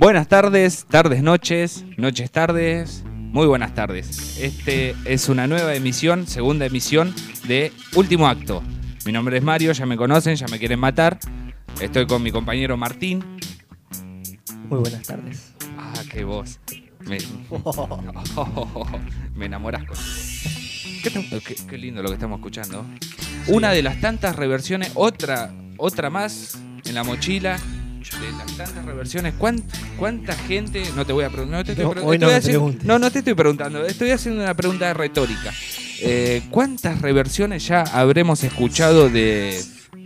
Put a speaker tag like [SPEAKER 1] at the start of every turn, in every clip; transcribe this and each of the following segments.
[SPEAKER 1] Buenas tardes, noches, tardes, muy buenas tardes. Este es una nueva emisión, segunda emisión de Último Acto. Mi nombre es Mario, ya me conocen, ya me quieren matar. Estoy con mi compañero Martín.
[SPEAKER 2] Muy buenas tardes.
[SPEAKER 1] Ah, qué voz. Me enamoras con... Qué lindo lo que estamos escuchando. Sí. Una de las tantas reversiones, otra más en la mochila. De las tantas reversiones, ¿cuánta gente? No te voy a preguntar. No te estoy preguntando. Estoy haciendo una pregunta retórica. ¿Cuántas reversiones ya habremos escuchado de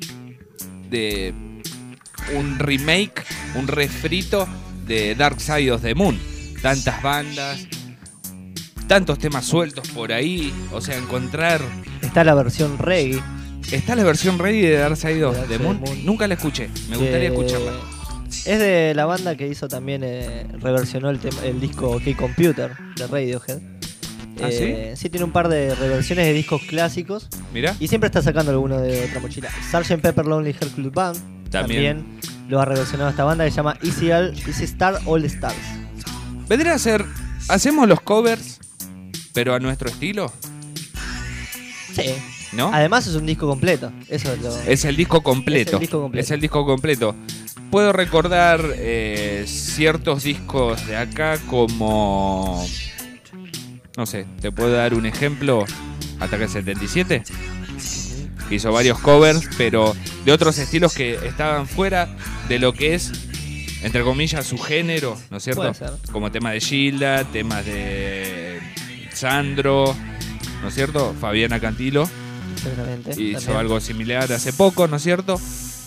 [SPEAKER 1] un remake, un refrito de Dark Side of the Moon? Tantas bandas, tantos temas sueltos por ahí. O sea, encontrar...
[SPEAKER 2] Está la versión reggae.
[SPEAKER 1] ¿Está la versión reggae de Dark Side of the Moon? Nunca la escuché. Me gustaría escucharla.
[SPEAKER 2] Es de la banda que hizo también, reversionó el disco OK Computer de Radiohead.
[SPEAKER 1] ¿Ah, sí?
[SPEAKER 2] Sí, tiene un par de reversiones de discos clásicos.
[SPEAKER 1] Mirá.
[SPEAKER 2] Y siempre está sacando alguno de otra mochila. Sgt. Pepper Lonely Hearts Club Band también lo ha reversionado esta banda que se llama Easy Star All Stars.
[SPEAKER 1] ¿Vendría a ser, hacemos los covers, pero a nuestro estilo?
[SPEAKER 2] Sí.
[SPEAKER 1] ¿No?
[SPEAKER 2] Además es un disco completo. Eso
[SPEAKER 1] es el disco completo. Es el disco completo. Puedo recordar ciertos discos de acá como... No sé, te puedo dar un ejemplo. Ataque 77. Que hizo varios covers, pero de otros estilos que estaban fuera de lo que es, entre comillas, su género, ¿no es cierto?
[SPEAKER 2] Puede ser.
[SPEAKER 1] Como temas de Gilda, temas de Sandro, ¿no es cierto? Fabiana Cantilo.
[SPEAKER 2] Exactamente.
[SPEAKER 1] Hizo
[SPEAKER 2] también
[SPEAKER 1] algo similar hace poco, ¿no es cierto?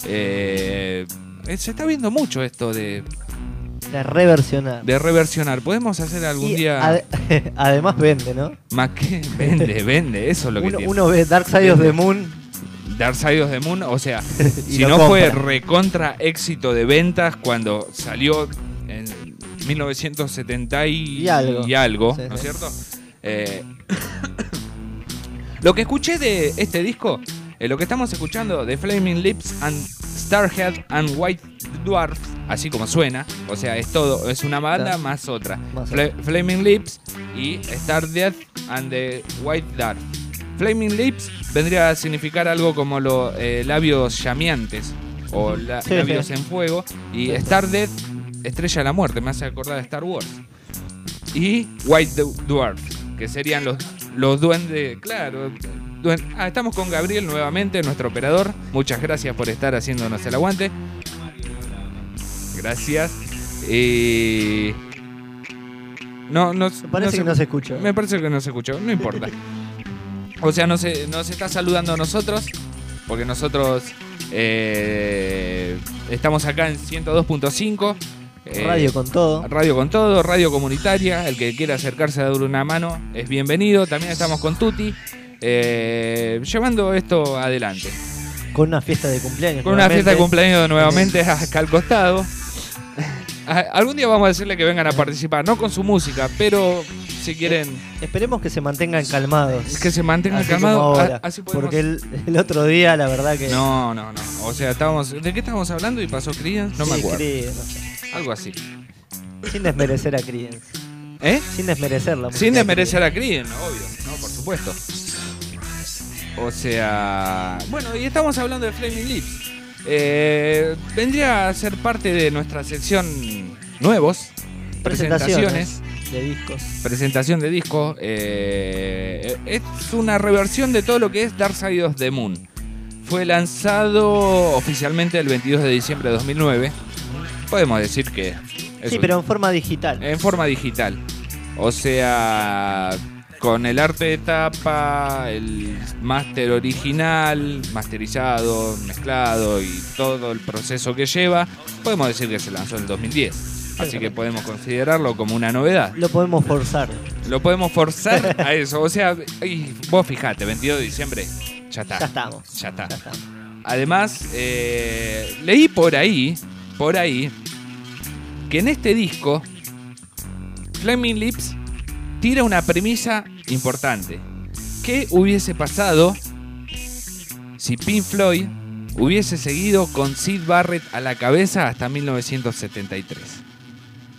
[SPEAKER 1] Se está viendo mucho esto de
[SPEAKER 2] reversionar.
[SPEAKER 1] De reversionar. Podemos hacer algún día...
[SPEAKER 2] Además vende, ¿no?
[SPEAKER 1] Más que vende. Eso es lo que tiene.
[SPEAKER 2] Uno ve Dark Side of the Moon.
[SPEAKER 1] Dark Side of the Moon, o sea, si no fue recontra éxito de ventas cuando salió en 1970 y algo,
[SPEAKER 2] sí,
[SPEAKER 1] ¿no es cierto? Lo que escuché de este disco, lo que estamos escuchando de Flaming Lips and Starhead and White Dwarf, así como suena, o sea, es todo, es una banda más otra. Flaming Lips y Stardead and the White Dwarf. Flaming Lips vendría a significar algo como los labios llameantes o labios en fuego, y Stardead, Estrella de la Muerte, me hace acordar de Star Wars. Y White Dwarf, que serían los duendes, claro. Estamos con Gabriel nuevamente, nuestro operador. Muchas gracias por estar haciéndonos el aguante. Gracias.
[SPEAKER 2] Me parece que no se escuchó.
[SPEAKER 1] Me parece que no se escuchó, no importa. O sea, nos está saludando a nosotros, porque nosotros estamos acá en 102.5.
[SPEAKER 2] Radio con todo.
[SPEAKER 1] Radio con todo, radio comunitaria. El que quiera acercarse a dar una mano es bienvenido. También estamos con Tuti, llevando esto adelante.
[SPEAKER 2] Con una fiesta de cumpleaños.
[SPEAKER 1] Con una fiesta de cumpleaños nuevamente acá al costado. Algún día vamos a decirle que vengan a participar, no con su música, pero si quieren...
[SPEAKER 2] Esperemos que se mantengan calmados.
[SPEAKER 1] Que se mantengan calmados. Así podemos...
[SPEAKER 2] Porque el otro día, la verdad que...
[SPEAKER 1] No. O sea, ¿de qué estábamos hablando? ¿Y pasó Creedence? No me acuerdo.
[SPEAKER 2] Creedence, no sé.
[SPEAKER 1] Algo así.
[SPEAKER 2] Sin desmerecer a Creedence. Sin desmerecer la música.
[SPEAKER 1] Sin desmerecer a Creedence, obvio, ¿no? Por supuesto. O sea... Bueno, y estamos hablando de Flaming Lips. Vendría a ser parte de nuestra sección nuevos. Presentaciones
[SPEAKER 2] de discos.
[SPEAKER 1] Presentación de discos. Es una reversión de todo lo que es Dark Side of the Moon. Fue lanzado oficialmente el 22 de diciembre de 2009. Podemos decir que...
[SPEAKER 2] Sí, pero en forma digital.
[SPEAKER 1] En forma digital. O sea, con el arte de tapa, el máster original, masterizado, mezclado y todo el proceso que lleva, podemos decir que se lanzó en el 2010. Así que podemos considerarlo como una novedad.
[SPEAKER 2] Lo podemos forzar.
[SPEAKER 1] Lo podemos forzar a eso. O sea, vos fijate, 22 de diciembre, ya está. Ya está. Además, leí por ahí, que en este disco Flaming Lips tira una premisa importante. ¿Qué hubiese pasado si Pink Floyd hubiese seguido con Syd Barrett a la cabeza hasta 1973?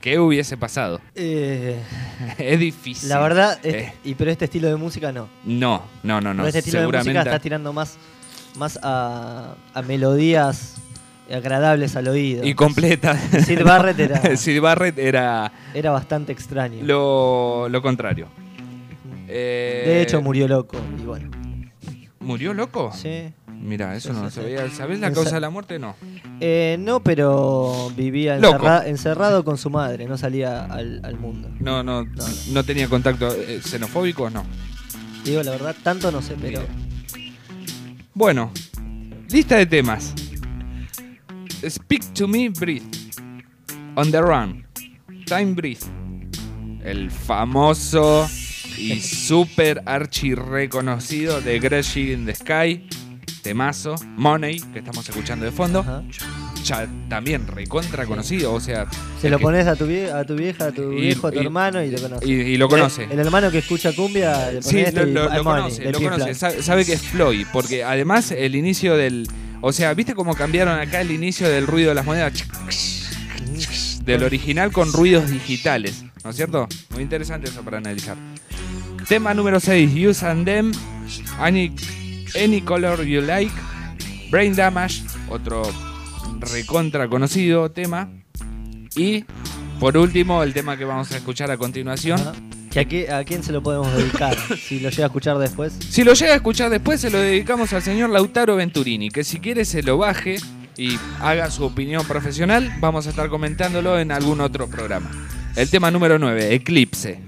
[SPEAKER 1] ¿Qué hubiese pasado? Es difícil.
[SPEAKER 2] La verdad, pero este estilo de música no.
[SPEAKER 1] No.
[SPEAKER 2] Pero este estilo de música está tirando más a melodías agradables al oído.
[SPEAKER 1] Y completa.
[SPEAKER 2] Sid Barrett era...
[SPEAKER 1] Sid Barrett era
[SPEAKER 2] bastante extraño.
[SPEAKER 1] Lo contrario.
[SPEAKER 2] De hecho, murió loco. Y bueno.
[SPEAKER 1] ¿Murió loco?
[SPEAKER 2] Sí.
[SPEAKER 1] Mira, eso no lo sabía. ¿Sabés la causa de la muerte? No.
[SPEAKER 2] No, pero vivía encerrado con su madre. No salía al mundo.
[SPEAKER 1] No tenía contacto. ¿Xenofóbicos? No.
[SPEAKER 2] Digo, la verdad, tanto no sé, pero...
[SPEAKER 1] Bueno, lista de temas. Speak to Me, Breathe. On the Run. Time Breathe. El famoso y super archi reconocido de Greasy in the Sky. Temazo. Money, que estamos escuchando de fondo.
[SPEAKER 2] Ajá.
[SPEAKER 1] Ya también recontra conocido, o sea...
[SPEAKER 2] Se lo pones a tu vieja, a tu viejo, a tu hermano y lo conoce.
[SPEAKER 1] Y lo conoce.
[SPEAKER 2] El hermano que escucha cumbia le
[SPEAKER 1] Sí,
[SPEAKER 2] pones
[SPEAKER 1] lo conoce. Sabe que es Floyd, porque además el inicio del... O sea, ¿viste cómo cambiaron acá el inicio del ruido de las monedas? Del original con ruidos digitales, ¿no es cierto? Muy interesante eso para analizar. Tema número 6, Use and Them, Any Color You Like, Brain Damage, otro recontra conocido tema. Y por último, el tema que vamos a escuchar a continuación.
[SPEAKER 2] Ajá. ¿A quién se lo podemos dedicar? Si lo llega a escuchar después.
[SPEAKER 1] Si lo llega a escuchar después, se lo dedicamos al señor Lautaro Venturini, que si quiere se lo baje y haga su opinión profesional. Vamos a estar comentándolo en algún otro programa. El tema número 9, Eclipse.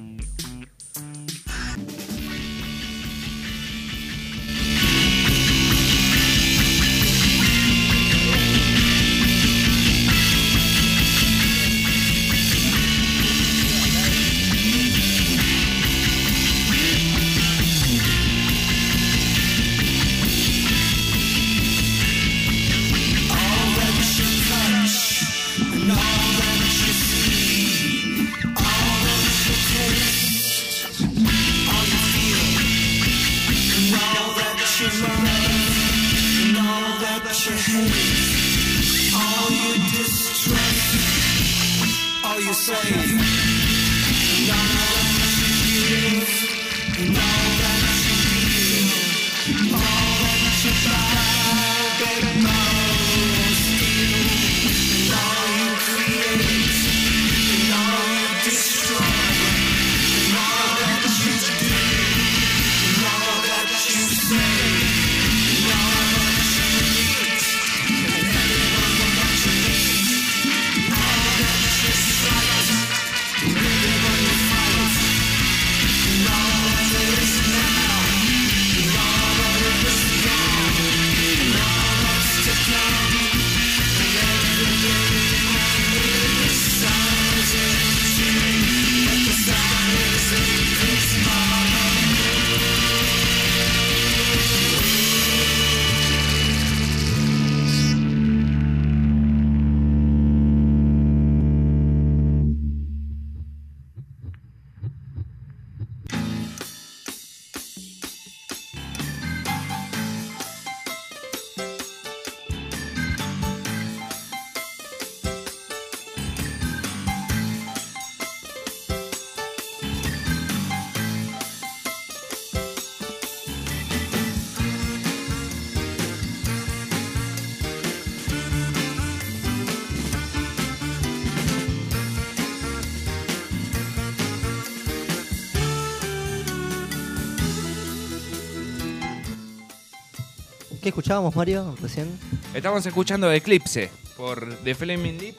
[SPEAKER 2] ¿Qué escuchábamos, Mario, recién?
[SPEAKER 1] Estamos escuchando Eclipse por The Flaming Lips.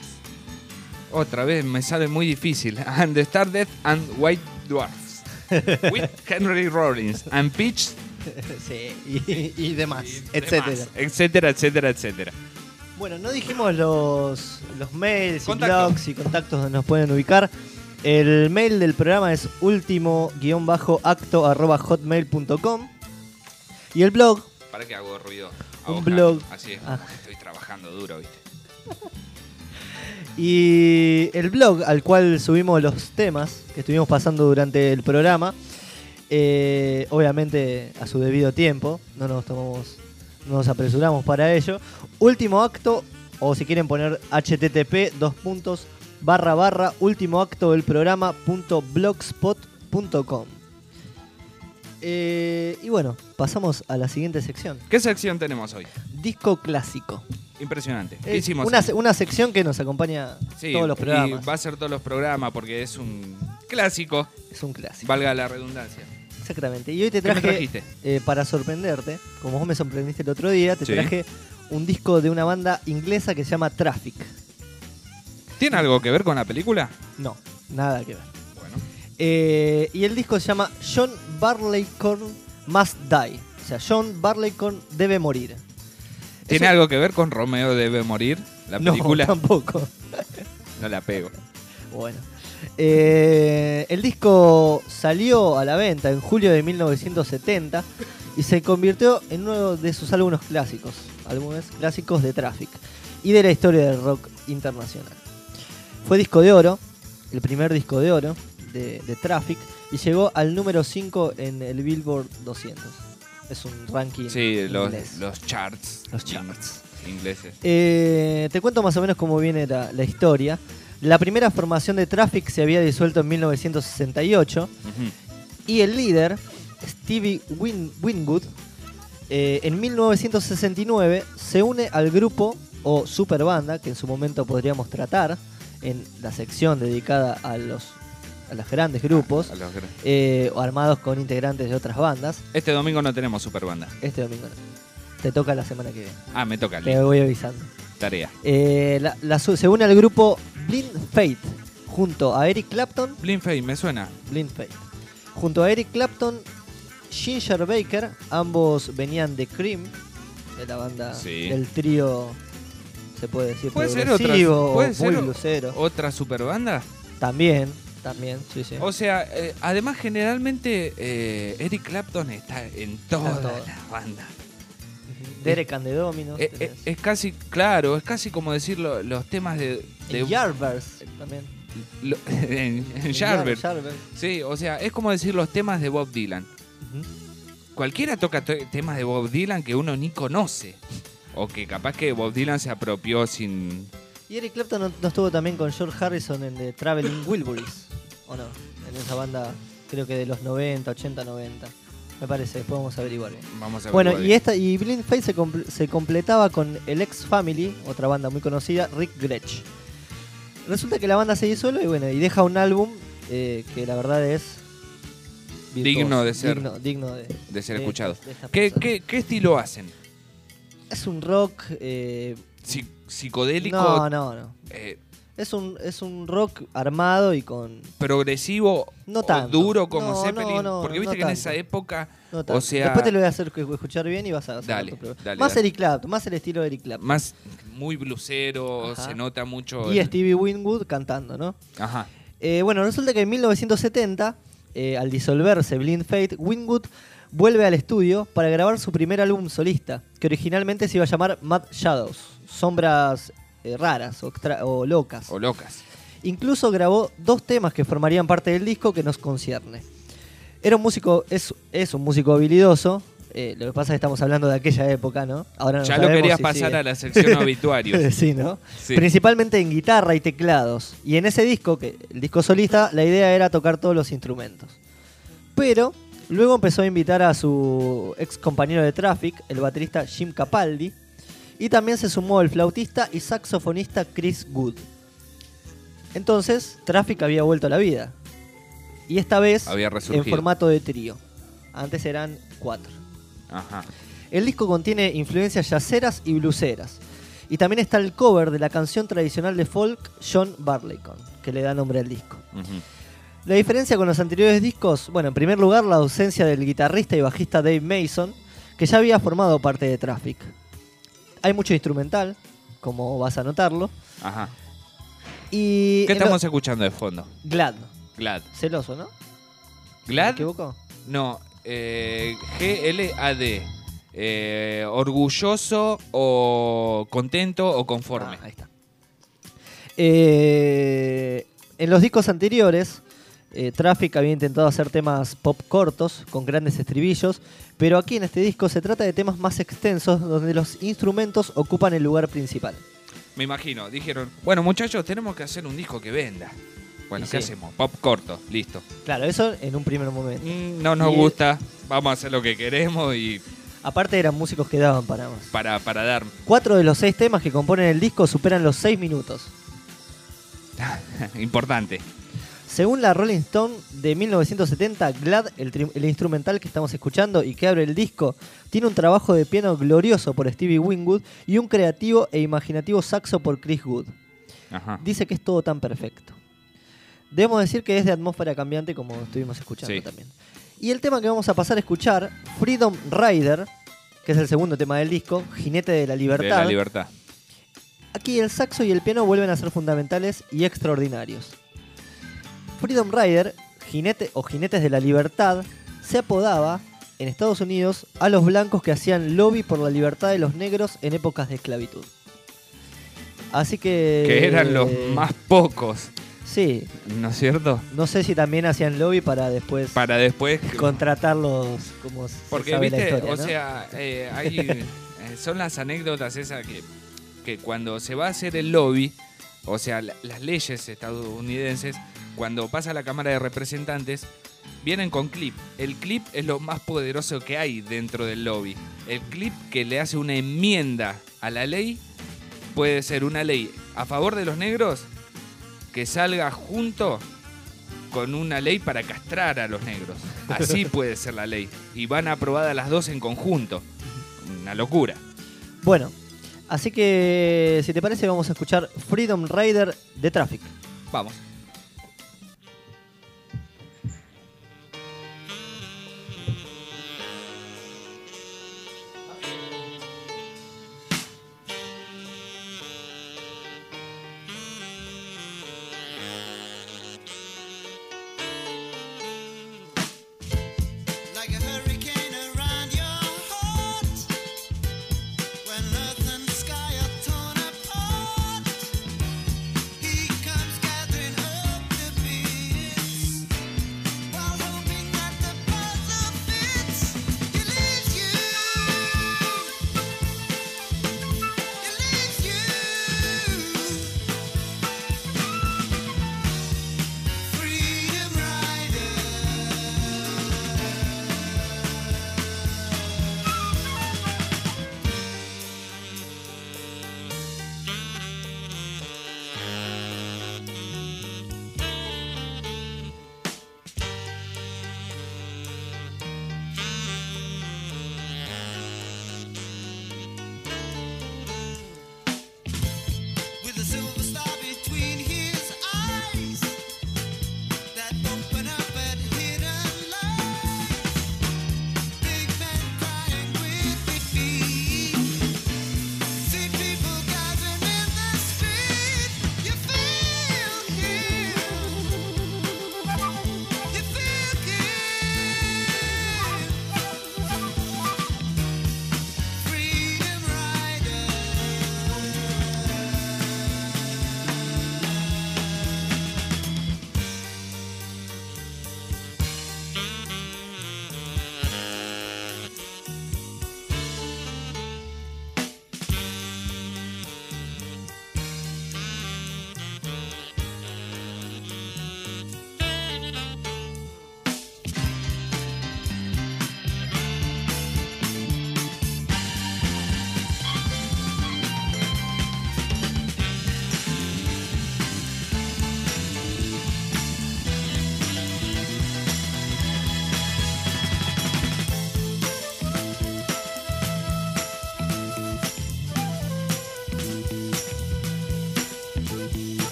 [SPEAKER 1] Otra vez me sale muy difícil. And the Stardust and White Dwarfs. With Henry Rollins and Peach.
[SPEAKER 2] Sí, y demás,
[SPEAKER 1] etcétera.
[SPEAKER 2] Bueno, no dijimos los mails y blogs y contactos donde nos pueden ubicar. El mail del programa es ultimo-acto@hotmail.com. Y el blog...
[SPEAKER 1] ¿Para qué hago ruido?
[SPEAKER 2] Un blog.
[SPEAKER 1] Así es, estoy trabajando duro, ¿viste?
[SPEAKER 2] Y el blog al cual subimos los temas que estuvimos pasando durante el programa, obviamente a su debido tiempo, no nos apresuramos para ello. Último acto, o si quieren poner http último acto del programa.blogspot.com. Y bueno, pasamos a la siguiente sección.
[SPEAKER 1] ¿Qué sección tenemos hoy?
[SPEAKER 2] Disco clásico.
[SPEAKER 1] Impresionante. ¿Qué hicimos?
[SPEAKER 2] Una sección que nos acompaña todos los programas.
[SPEAKER 1] Y va a ser todos los programas porque es un clásico.
[SPEAKER 2] Es un clásico.
[SPEAKER 1] Valga la redundancia.
[SPEAKER 2] Exactamente. Y hoy te traje, para sorprenderte, como vos me sorprendiste el otro día, te traje un disco de una banda inglesa que se llama Traffic.
[SPEAKER 1] ¿Tiene algo que ver con la película?
[SPEAKER 2] No, nada que ver.
[SPEAKER 1] Bueno.
[SPEAKER 2] Y el disco se llama John Barleycorn Must Die. O sea, John Barleycorn debe morir.
[SPEAKER 1] ¿Tiene algo que ver con Romeo debe morir? La película.
[SPEAKER 2] No, tampoco.
[SPEAKER 1] No la pego.
[SPEAKER 2] Bueno. El disco salió a la venta en julio de 1970 y se convirtió en uno de sus álbumes clásicos de Traffic y de la historia del rock internacional. Fue disco de oro, el primer disco de oro de Traffic, y llegó al número 5 en el Billboard 200. Es un ranking inglés.
[SPEAKER 1] Los charts.
[SPEAKER 2] Los charts
[SPEAKER 1] ingleses.
[SPEAKER 2] Te cuento más o menos cómo viene la historia. La primera formación de Traffic se había disuelto en 1968 y el líder, Stevie Winwood, en 1969 se une al grupo o superbanda, que en su momento podríamos tratar en la sección dedicada a los grandes grupos, o armados con integrantes de otras bandas.
[SPEAKER 1] Este domingo no tenemos superbanda.
[SPEAKER 2] Este domingo no. Te toca la semana que viene.
[SPEAKER 1] Ah, me toca.
[SPEAKER 2] Te voy avisando.
[SPEAKER 1] Tarea.
[SPEAKER 2] Se une al grupo Blind Faith junto a Eric Clapton.
[SPEAKER 1] Blind Faith, me suena.
[SPEAKER 2] Blind Faith. Junto a Eric Clapton, Ginger Baker, ambos venían de Cream, de la banda del trío, se puede decir,
[SPEAKER 1] ¿puede ser
[SPEAKER 2] muy blusero.
[SPEAKER 1] ¿Otra superbanda?
[SPEAKER 2] También, sí.
[SPEAKER 1] O sea, además generalmente Eric Clapton está en todas las bandas.
[SPEAKER 2] Derek and the Dominos.
[SPEAKER 1] Es casi como decir los temas de
[SPEAKER 2] Yardbirds también.
[SPEAKER 1] En Yardbirds. Sí, o sea, es como decir los temas de Bob Dylan. Cualquiera toca temas de Bob Dylan que uno ni conoce. O que capaz que Bob Dylan se apropió sin...
[SPEAKER 2] Y Eric Clapton no estuvo también con George Harrison en The Traveling Wilburys, ¿o no? En esa banda, creo que de los 90, 80, 90. Me parece, después vamos a averiguar bien. Bueno, y Blind Faith se completaba con el Ex Family, otra banda muy conocida, Rick Gretsch. Resulta que la banda se disuelve y deja un álbum que la verdad es
[SPEAKER 1] digno de ser escuchado. ¿Qué estilo hacen?
[SPEAKER 2] Es un rock
[SPEAKER 1] psicodélico.
[SPEAKER 2] No. Es un rock armado y con...
[SPEAKER 1] ¿Progresivo
[SPEAKER 2] no tanto.
[SPEAKER 1] O duro como Zeppelin? Porque viste que en esa época... O sea...
[SPEAKER 2] Después te lo voy a hacer escuchar bien y vas a hacer
[SPEAKER 1] dale.
[SPEAKER 2] Más Eric Clapton, más el estilo de Eric Clapton.
[SPEAKER 1] Más muy blusero, se nota mucho...
[SPEAKER 2] Y Stevie Winwood cantando, ¿no?
[SPEAKER 1] Ajá.
[SPEAKER 2] Resulta que en 1970, al disolverse Blind Faith, Winwood vuelve al estudio para grabar su primer álbum solista, que originalmente se iba a llamar Mad Shadows, sombras... raras o locas. Incluso grabó 2 temas que formarían parte del disco que nos concierne. Era un músico, es un músico habilidoso. Lo que pasa es que estamos hablando de aquella época, ¿no? Ahora no
[SPEAKER 1] ya lo querías pasar a la sección obituarios.
[SPEAKER 2] Sí, ¿no? Sí. Principalmente en guitarra y teclados. Y en ese disco, el disco solista, la idea era tocar todos los instrumentos. Pero luego empezó a invitar a su ex compañero de Traffic, el baterista Jim Capaldi. Y también se sumó el flautista y saxofonista Chris Good. Entonces, Traffic había vuelto a la vida. Y esta vez en formato de trío. Antes eran 4.
[SPEAKER 1] Ajá.
[SPEAKER 2] El disco contiene influencias jazzeras y bluseras. Y también está el cover de la canción tradicional de folk John Barleycorn, que le da nombre al disco. La diferencia con los anteriores discos, en primer lugar, la ausencia del guitarrista y bajista Dave Mason, que ya había formado parte de Traffic. Hay mucho instrumental, como vas a notarlo.
[SPEAKER 1] Ajá.
[SPEAKER 2] Y
[SPEAKER 1] ¿qué estamos escuchando de fondo?
[SPEAKER 2] Glad.
[SPEAKER 1] Celoso,
[SPEAKER 2] ¿no?
[SPEAKER 1] ¿Glad?
[SPEAKER 2] ¿Me equivoco?
[SPEAKER 1] No, G-L-A-D. Orgulloso o contento o conforme.
[SPEAKER 2] Ahí está. En los discos anteriores, Traffic había intentado hacer temas pop cortos, con grandes estribillos, pero aquí en este disco se trata de temas más extensos, donde los instrumentos ocupan el lugar principal.
[SPEAKER 1] me imagino, dijeron, bueno muchachos, tenemos que hacer un disco que venda. Bueno,
[SPEAKER 2] Y
[SPEAKER 1] ¿qué
[SPEAKER 2] sí.
[SPEAKER 1] hacemos? Pop corto, listo.
[SPEAKER 2] Claro, eso en un primer momento.
[SPEAKER 1] No nos
[SPEAKER 2] Y-
[SPEAKER 1] gusta, vamos a hacer lo que queremos y
[SPEAKER 2] Aparte eran músicos que daban para más.
[SPEAKER 1] para dar...
[SPEAKER 2] 4 de los 6 temas que componen el disco superan los 6 minutos.
[SPEAKER 1] Importante.
[SPEAKER 2] Según la Rolling Stone de 1970, Glad, el instrumental que estamos escuchando y que abre el disco, tiene un trabajo de piano glorioso por Stevie Winwood y un creativo e imaginativo saxo por Chris Wood.
[SPEAKER 1] Ajá.
[SPEAKER 2] Dice que es todo tan perfecto. Debemos decir que es de atmósfera cambiante, como estuvimos escuchando
[SPEAKER 1] Sí.
[SPEAKER 2] también. Y el tema que vamos a pasar a escuchar, Freedom Rider, que es el segundo tema del disco, Jinete de la
[SPEAKER 1] De
[SPEAKER 2] Libertad.
[SPEAKER 1] la libertad.
[SPEAKER 2] Aquí el saxo y el piano vuelven a ser fundamentales y extraordinarios. Freedom Rider, jinete o jinetes de la libertad, se apodaba en Estados Unidos a los blancos que hacían lobby por la libertad de los negros en épocas de esclavitud. Así
[SPEAKER 1] Que eran los más pocos,
[SPEAKER 2] Sí,
[SPEAKER 1] ¿no es cierto?
[SPEAKER 2] no sé si también hacían lobby para después
[SPEAKER 1] Para después...
[SPEAKER 2] contratarlos como
[SPEAKER 1] Porque,
[SPEAKER 2] se sabe
[SPEAKER 1] viste,
[SPEAKER 2] la historia,
[SPEAKER 1] o
[SPEAKER 2] ¿no?
[SPEAKER 1] sea, son las anécdotas esas que cuando se va a hacer el lobby, o sea, las leyes estadounidenses, cuando pasa a la Cámara de Representantes, vienen con clip. El clip es lo más poderoso que hay dentro del lobby. El clip que le hace una enmienda a la ley puede ser una ley a favor de los negros que salga junto con una ley para castrar a los negros. Así puede ser la ley. Y van aprobadas las dos en conjunto. Una locura.
[SPEAKER 2] Bueno, así que si te parece vamos a escuchar Freedom Rider de Traffic.
[SPEAKER 1] Vamos.
[SPEAKER 3] Like a hurricane around your heart, when earth and sky are torn apart, he comes gathering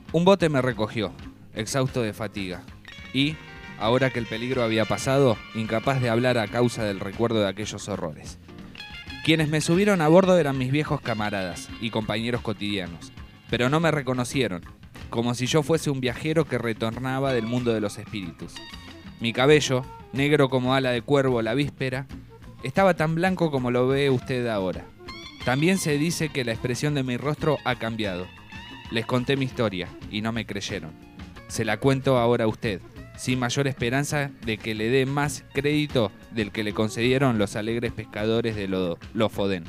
[SPEAKER 1] Un bote me recogió, exhausto de fatiga, y, ahora que el peligro había pasado, incapaz de hablar a causa del recuerdo de aquellos horrores. Quienes me subieron a bordo eran mis viejos camaradas y compañeros cotidianos, pero no me reconocieron, como si yo fuese un viajero que retornaba del mundo de los espíritus. Mi cabello, negro como ala de cuervo la víspera, estaba tan blanco como lo ve usted ahora. También se dice que la expresión de mi rostro ha cambiado. Les conté mi historia y no me creyeron. Se la cuento ahora a usted, sin mayor esperanza de que le dé más crédito del que le concedieron los alegres pescadores de Lofoden.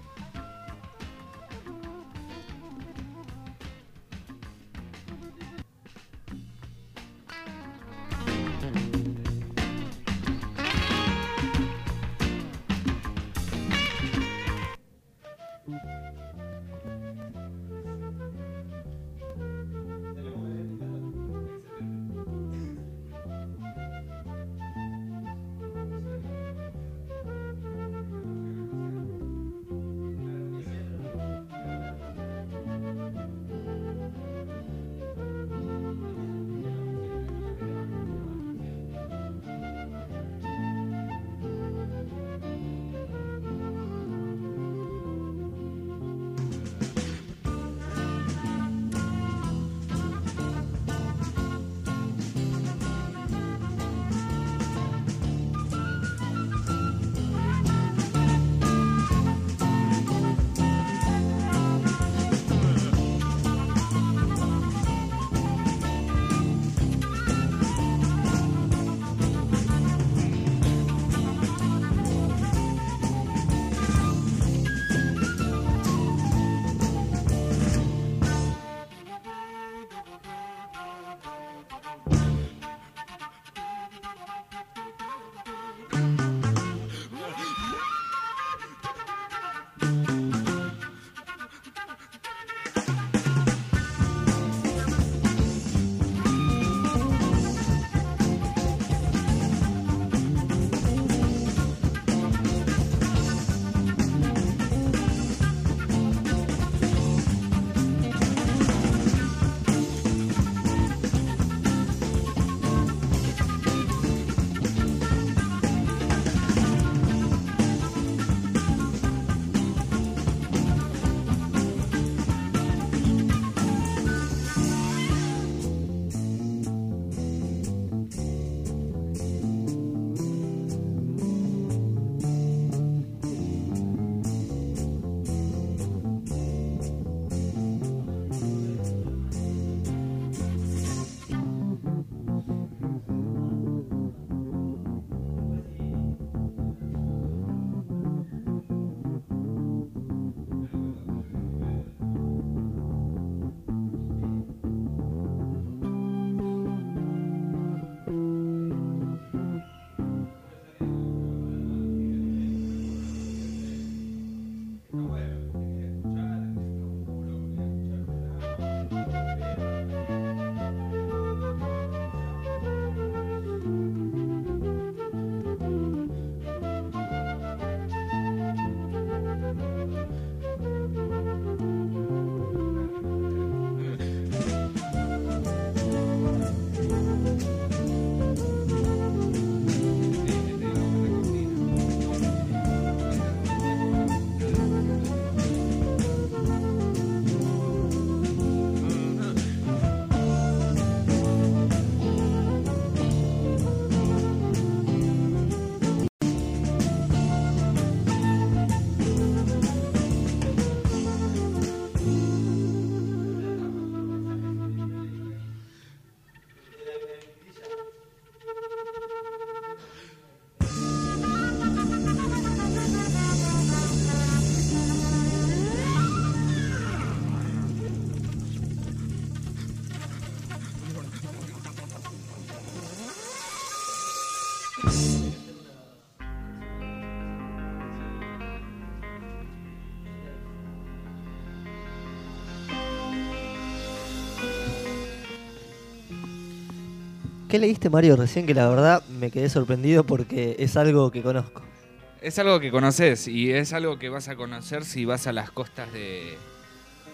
[SPEAKER 2] ¿Qué leíste, Mario, recién? Que la verdad me quedé sorprendido porque es algo que conozco.
[SPEAKER 1] Es algo que conoces y es algo que vas a conocer si vas a las costas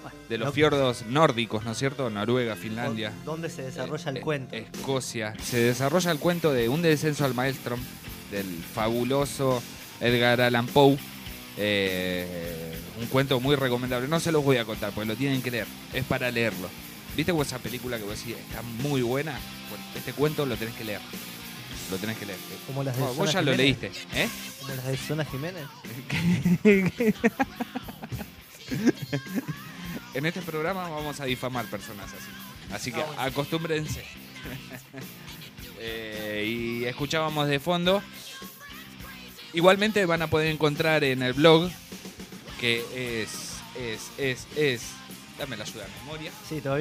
[SPEAKER 1] de los
[SPEAKER 2] no-
[SPEAKER 1] fiordos nórdicos, ¿no es cierto? Noruega, Finlandia.
[SPEAKER 2] ¿Dónde se desarrolla el cuento?
[SPEAKER 1] Escocia. Se desarrolla el cuento de un descenso al maelstrom del fabuloso Edgar Allan Poe. Un cuento muy recomendable. No se los voy a contar porque lo tienen que leer. Es para leerlo. ¿Viste vos esa película que vos decís está muy buena? Bueno, este cuento lo tenés que leer. Lo tenés que leer.
[SPEAKER 2] Como las de
[SPEAKER 1] Vos
[SPEAKER 2] Susana
[SPEAKER 1] ya lo
[SPEAKER 2] Jiménez.
[SPEAKER 1] leíste, ¿eh?
[SPEAKER 2] Como las de Susana Jiménez.
[SPEAKER 1] En este programa vamos a difamar personas así. Así que
[SPEAKER 2] bueno.
[SPEAKER 1] acostúmbrense. Y escuchábamos de fondo. Igualmente van a poder encontrar en el blog, que es. Dame la ayuda de memoria.
[SPEAKER 2] Sí, todavía.